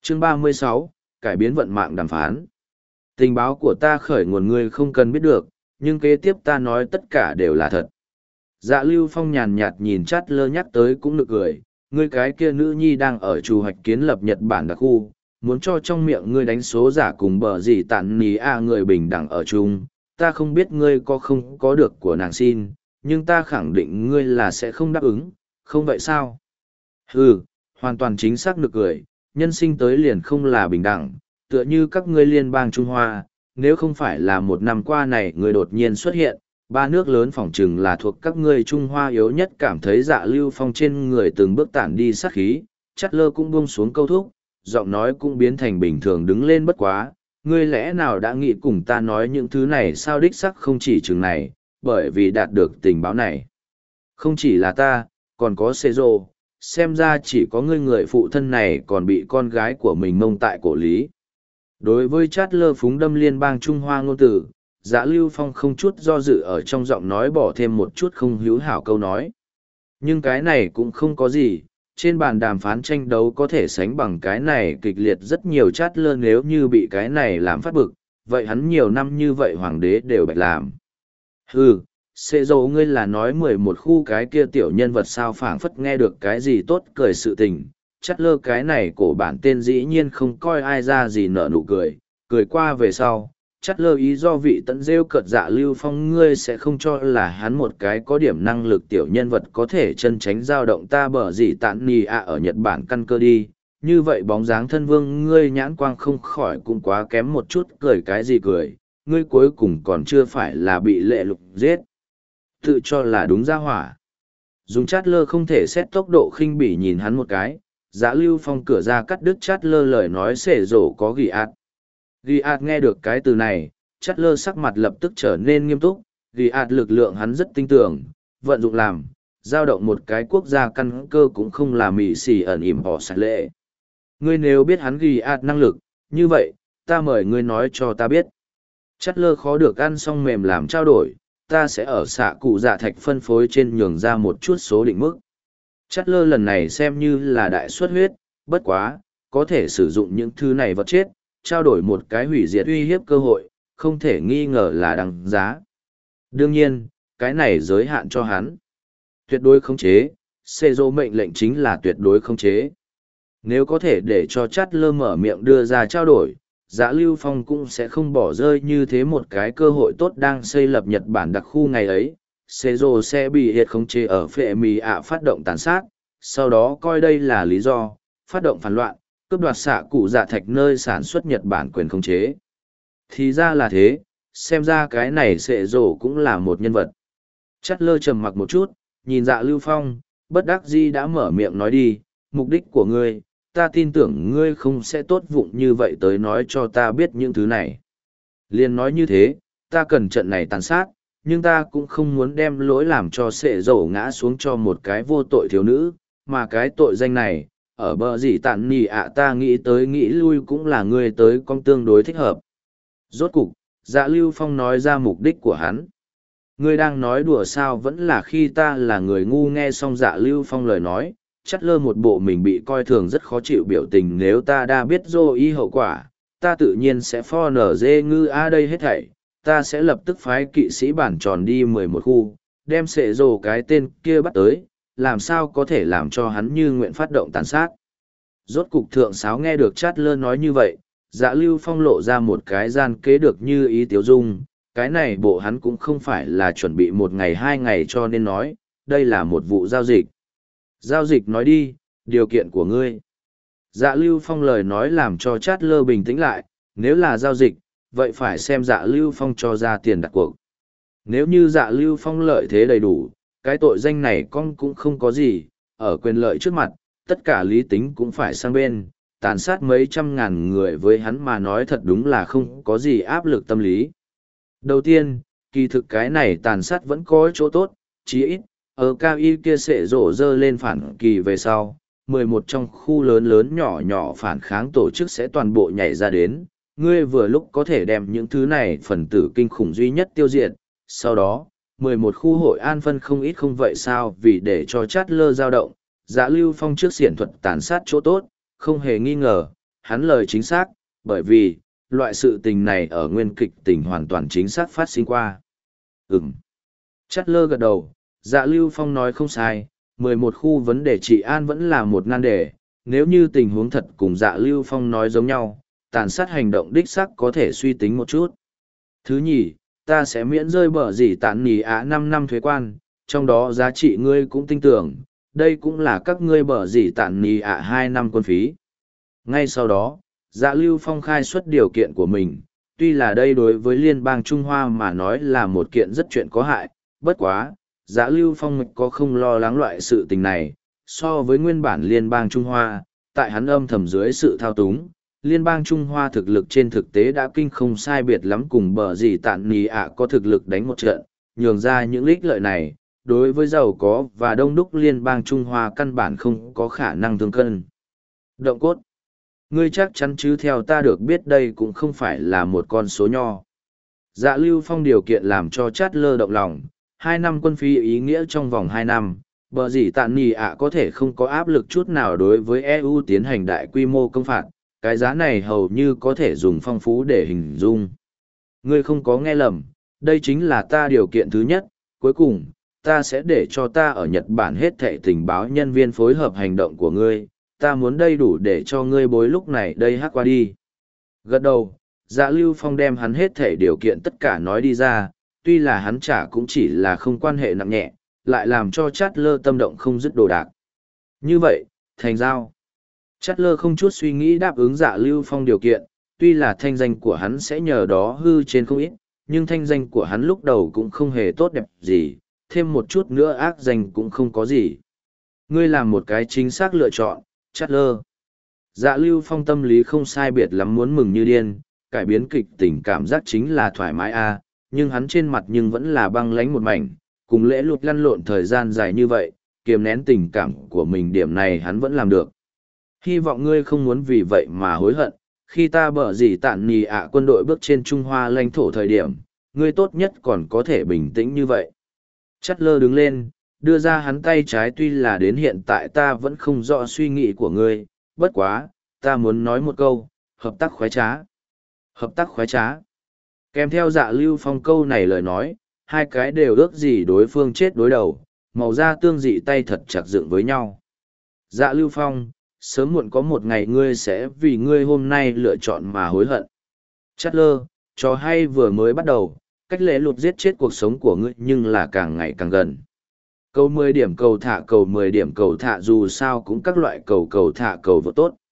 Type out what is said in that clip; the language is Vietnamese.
Chương 36, cải biến vận mạng đàm phán. Tình báo của ta khởi nguồn ngươi không cần biết được, nhưng kế tiếp ta nói tất cả đều là thật. Dạ Lưu Phong nhàn nhạt nhìn Chát Lơ nhắc tới cũng nực cười, ngươi cái kia nữ nhi đang ở trù hoạch kiến lập Nhật Bản đặc khu, muốn cho trong miệng ngươi đánh số giả cùng bờ gì tản ní người bình đẳng ở chung, ta không biết ngươi có không có được của nàng xin, nhưng ta khẳng định ngươi là sẽ không đáp ứng, không vậy sao? Ừ, hoàn toàn chính xác nực cười, nhân sinh tới liền không là bình đẳng, tựa như các ngươi liên bang Trung Hoa, nếu không phải là một năm qua này ngươi đột nhiên xuất hiện, ba nước lớn phỏng chừng là thuộc các ngươi Trung Hoa yếu nhất cảm thấy Dạ Lưu Phong trên người từng bước tản đi sát khí, Chát Lơ cũng buông xuống câu thúc, giọng nói cũng biến thành bình thường đứng lên bất quá, ngươi lẽ nào đã nghĩ cùng ta nói những thứ này sao đích sắc không chỉ chừng này, bởi vì đạt được tình báo này. Không chỉ là ta, còn có Cezro, xem ra chỉ có ngươi người phụ thân này còn bị con gái của mình mông tại cổ lý. Đối với Chát Lơ phúng đâm liên bang Trung Hoa ngôn tử, Dạ Lưu Phong không chút do dự ở trong giọng nói bỏ thêm một chút không hữu hảo câu nói. Nhưng cái này cũng không có gì, trên bàn đàm phán tranh đấu có thể sánh bằng cái này kịch liệt rất nhiều. Chát Lơ nếu như bị cái này làm phát bực, vậy hắn nhiều năm như vậy hoàng đế đều bạch làm. Hừ, xê dầu ngươi là nói 11 khu cái kia tiểu nhân vật sao phảng phất nghe được cái gì tốt cười sự tình. Chát Lơ cái này cổ bản tên dĩ nhiên không coi ai ra gì nở nụ cười, cười qua về sau. Chát Lơ ý do vị tận rêu cợt Dạ Lưu Phong ngươi sẽ không cho là hắn một cái có điểm năng lực tiểu nhân vật có thể chân tránh dao động ta bở gì tạn nì ở Nhật Bản căn cơ đi. Như vậy bóng dáng thân vương ngươi nhãn quang không khỏi cũng quá kém một chút, cười cái gì cười, ngươi cuối cùng còn chưa phải là bị lệ lục giết. Tự cho là đúng ra hỏa. Dùng Chát Lơ không thể xét tốc độ khinh bỉ nhìn hắn một cái, Dạ Lưu Phong cửa ra cắt đứt Chát Lơ lời nói xể rổ có ghi ạt. Ghi ạt nghe được cái từ này, Chát Lơ sắc mặt lập tức trở nên nghiêm túc, ghi ạt lực lượng hắn rất tinh tưởng, vận dụng làm, giao động một cái quốc gia căn cơ cũng không là mỉ xì ẩn ỉm họ sạch lệ. Ngươi nếu biết hắn ghi ạt năng lực, như vậy, ta mời ngươi nói cho ta biết. Chát Lơ khó được ăn xong mềm làm trao đổi, ta sẽ ở xạ cụ dạ thạch phân phối trên nhường ra một chút số định mức. Chát Lơ lần này xem như là đại xuất huyết, bất quá, có thể sử dụng những thứ này vật chết, trao đổi một cái hủy diệt uy hiếp cơ hội, không thể nghi ngờ là đằng giá. Đương nhiên, cái này giới hạn cho hắn. Tuyệt đối khống chế, Cezro mệnh lệnh chính là tuyệt đối khống chế. Nếu có thể để cho Chát Lơ mở miệng đưa ra trao đổi, Dạ Lưu Phong cũng sẽ không bỏ rơi như thế một cái cơ hội tốt đang xây lập Nhật Bản đặc khu ngày ấy. Cezro sẽ bị hiệt khống chế ở phệ mì ạ phát động tàn sát, sau đó coi đây là lý do, phát động phản loạn, cướp đoạt xạ cụ dạ thạch nơi sản xuất Nhật Bản quyền khống chế. Thì ra là thế, xem ra cái này sệ rổ cũng là một nhân vật. Chát Lơ trầm mặc một chút, nhìn Dạ Lưu Phong, bất đắc dĩ đã mở miệng nói đi, mục đích của ngươi, ta tin tưởng ngươi không sẽ tốt vụng như vậy tới nói cho ta biết những thứ này. Liên nói như thế, ta cần trận này tàn sát, nhưng ta cũng không muốn đem lỗi làm cho sệ rổ ngã xuống cho một cái vô tội thiếu nữ, mà cái tội danh này, ở bờ gì tàn nì ta nghĩ tới nghĩ lui cũng là ngươi tới con tương đối thích hợp. Rốt cục, Dạ Lưu Phong nói ra mục đích của hắn. Ngươi đang nói đùa sao vẫn là khi ta là người ngu. Nghe xong Dạ Lưu Phong lời nói, Chát Lơ một bộ mình bị coi thường rất khó chịu biểu tình. Nếu ta đã biết dô y hậu quả, ta tự nhiên sẽ pho nở dê ngư đây hết thảy. Ta sẽ lập tức phái kỵ sĩ bản tròn đi 11 khu, đem sệ rồ cái tên kia bắt tới, làm sao có thể làm cho hắn như nguyện phát động tàn sát. Rốt cục thượng sáo nghe được Chát Lơ nói như vậy, Dạ Lưu Phong lộ ra một cái gian kế được như ý tiếu dung, cái này bộ hắn cũng không phải là chuẩn bị một ngày 2 ngày cho nên nói, đây là một vụ giao dịch. Giao dịch nói đi, điều kiện của ngươi. Dạ Lưu Phong lời nói làm cho Chát Lơ bình tĩnh lại, nếu là giao dịch, vậy phải xem Dạ Lưu Phong cho ra tiền đặt cuộc. Nếu như Dạ Lưu Phong lợi thế đầy đủ, cái tội danh này con cũng không có gì, ở quyền lợi trước mặt, tất cả lý tính cũng phải sang bên, tàn sát mấy trăm ngàn người với hắn mà nói thật đúng là không có gì áp lực tâm lý. Đầu tiên, kỳ thực cái này tàn sát vẫn có chỗ tốt, chí ít, ở cao y kia sẽ rổ dơ lên phản kỳ về sau, 11 trong khu lớn lớn nhỏ nhỏ phản kháng tổ chức sẽ toàn bộ nhảy ra đến, ngươi vừa lúc có thể đem những thứ này phần tử kinh khủng duy nhất tiêu diệt, sau đó, 11 khu hội an phân không ít không vậy sao vì để cho Chát Lơ dao động, Dạ Lưu Phong trước xiển thuật tàn sát chỗ tốt, không hề nghi ngờ, hắn lời chính xác, bởi vì, loại sự tình này ở nguyên kịch tình hoàn toàn chính xác phát sinh qua. Chát lơ gật đầu, Dạ Lưu Phong nói không sai, 11 khu vấn đề trị an vẫn là một nan đề, nếu như tình huống thật cùng Dạ Lưu Phong nói giống nhau, tàn sát hành động đích xác có thể suy tính một chút. Thứ nhì, ta sẽ miễn rơi bở gì tản nì ạ 5 năm thuế quan, trong đó giá trị ngươi cũng tin tưởng, đây cũng là các ngươi bở gì tản nì ạ 2 năm quân phí. Ngay sau đó, Dạ Lưu Phong khai xuất điều kiện của mình, tuy là đây đối với Liên bang Trung Hoa mà nói là một kiện rất chuyện có hại, bất quá, Dạ Lưu Phong có không lo lắng loại sự tình này, so với nguyên bản Liên bang Trung Hoa, tại hắn âm thầm dưới sự thao túng, Liên bang Trung Hoa thực lực trên thực tế đã kinh không sai biệt lắm cùng bờ gì tạn nì ạ có thực lực đánh một trận, nhường ra những ích lợi này, đối với giàu có và đông đúc Liên bang Trung Hoa căn bản không có khả năng thương cân. Động cốt. Ngươi chắc chắn chứ theo ta được biết đây cũng không phải là một con số nho. Dạ Lưu Phong điều kiện làm cho Chát lơ động lòng, 2 năm quân phí ý nghĩa trong vòng 2 năm, bờ gì tạn nì ạ có thể không có áp lực chút nào đối với EU tiến hành đại quy mô công phạt, cái giá này hầu như có thể dùng phong phú để hình dung. Ngươi không có nghe lầm, đây chính là ta điều kiện thứ nhất, cuối cùng, ta sẽ để cho ta ở Nhật Bản hết thảy tình báo nhân viên phối hợp hành động của ngươi, ta muốn đầy đủ để cho ngươi bối lúc này đây hát qua đi. Gật đầu, Dạ Lưu Phong đem hắn hết thảy điều kiện tất cả nói đi ra, tuy là hắn trả cũng chỉ là không quan hệ nặng nhẹ, lại làm cho Chát lơ tâm động không dứt đồ đạc. Như vậy, thành giao. Chát lơ không chút suy nghĩ đáp ứng Dạ Lưu Phong điều kiện, tuy là thanh danh của hắn sẽ nhờ đó hư trên không ít, nhưng thanh danh của hắn lúc đầu cũng không hề tốt đẹp gì, thêm một chút nữa ác danh cũng không có gì. Ngươi làm một cái chính xác lựa chọn, Chát lơ. Dạ Lưu Phong tâm lý không sai biệt lắm muốn mừng như điên, cải biến kịch tình cảm giác chính là thoải mái a, nhưng hắn trên mặt nhưng vẫn là băng lánh một mảnh, cùng lễ lụt lăn lộn thời gian dài như vậy, kiềm nén tình cảm của mình điểm này hắn vẫn làm được. Hy vọng ngươi không muốn vì vậy mà hối hận, khi ta bở gì tản nì ạ quân đội bước trên Trung Hoa lãnh thổ thời điểm, ngươi tốt nhất còn có thể bình tĩnh như vậy. Chát lơ đứng lên, đưa ra hắn tay trái tuy là đến hiện tại ta vẫn không rõ suy nghĩ của ngươi, bất quá, ta muốn nói một câu, hợp tác khoái trá. Hợp tác khoái trá. Kèm theo Dạ Lưu Phong câu này lời nói, hai cái đều ước gì đối phương chết đối đầu, màu da tương dị tay thật chặt dựng với nhau. Dạ Lưu Phong, sớm muộn có một ngày ngươi sẽ vì ngươi hôm nay lựa chọn mà hối hận. Chát lơ, trò hay vừa mới bắt đầu, cách lễ lụt giết chết cuộc sống của ngươi nhưng là càng ngày càng gần. Cầu 10 điểm cầu thả cầu 10 điểm cầu thả dù sao cũng các loại cầu cầu thả cầu vô tốt.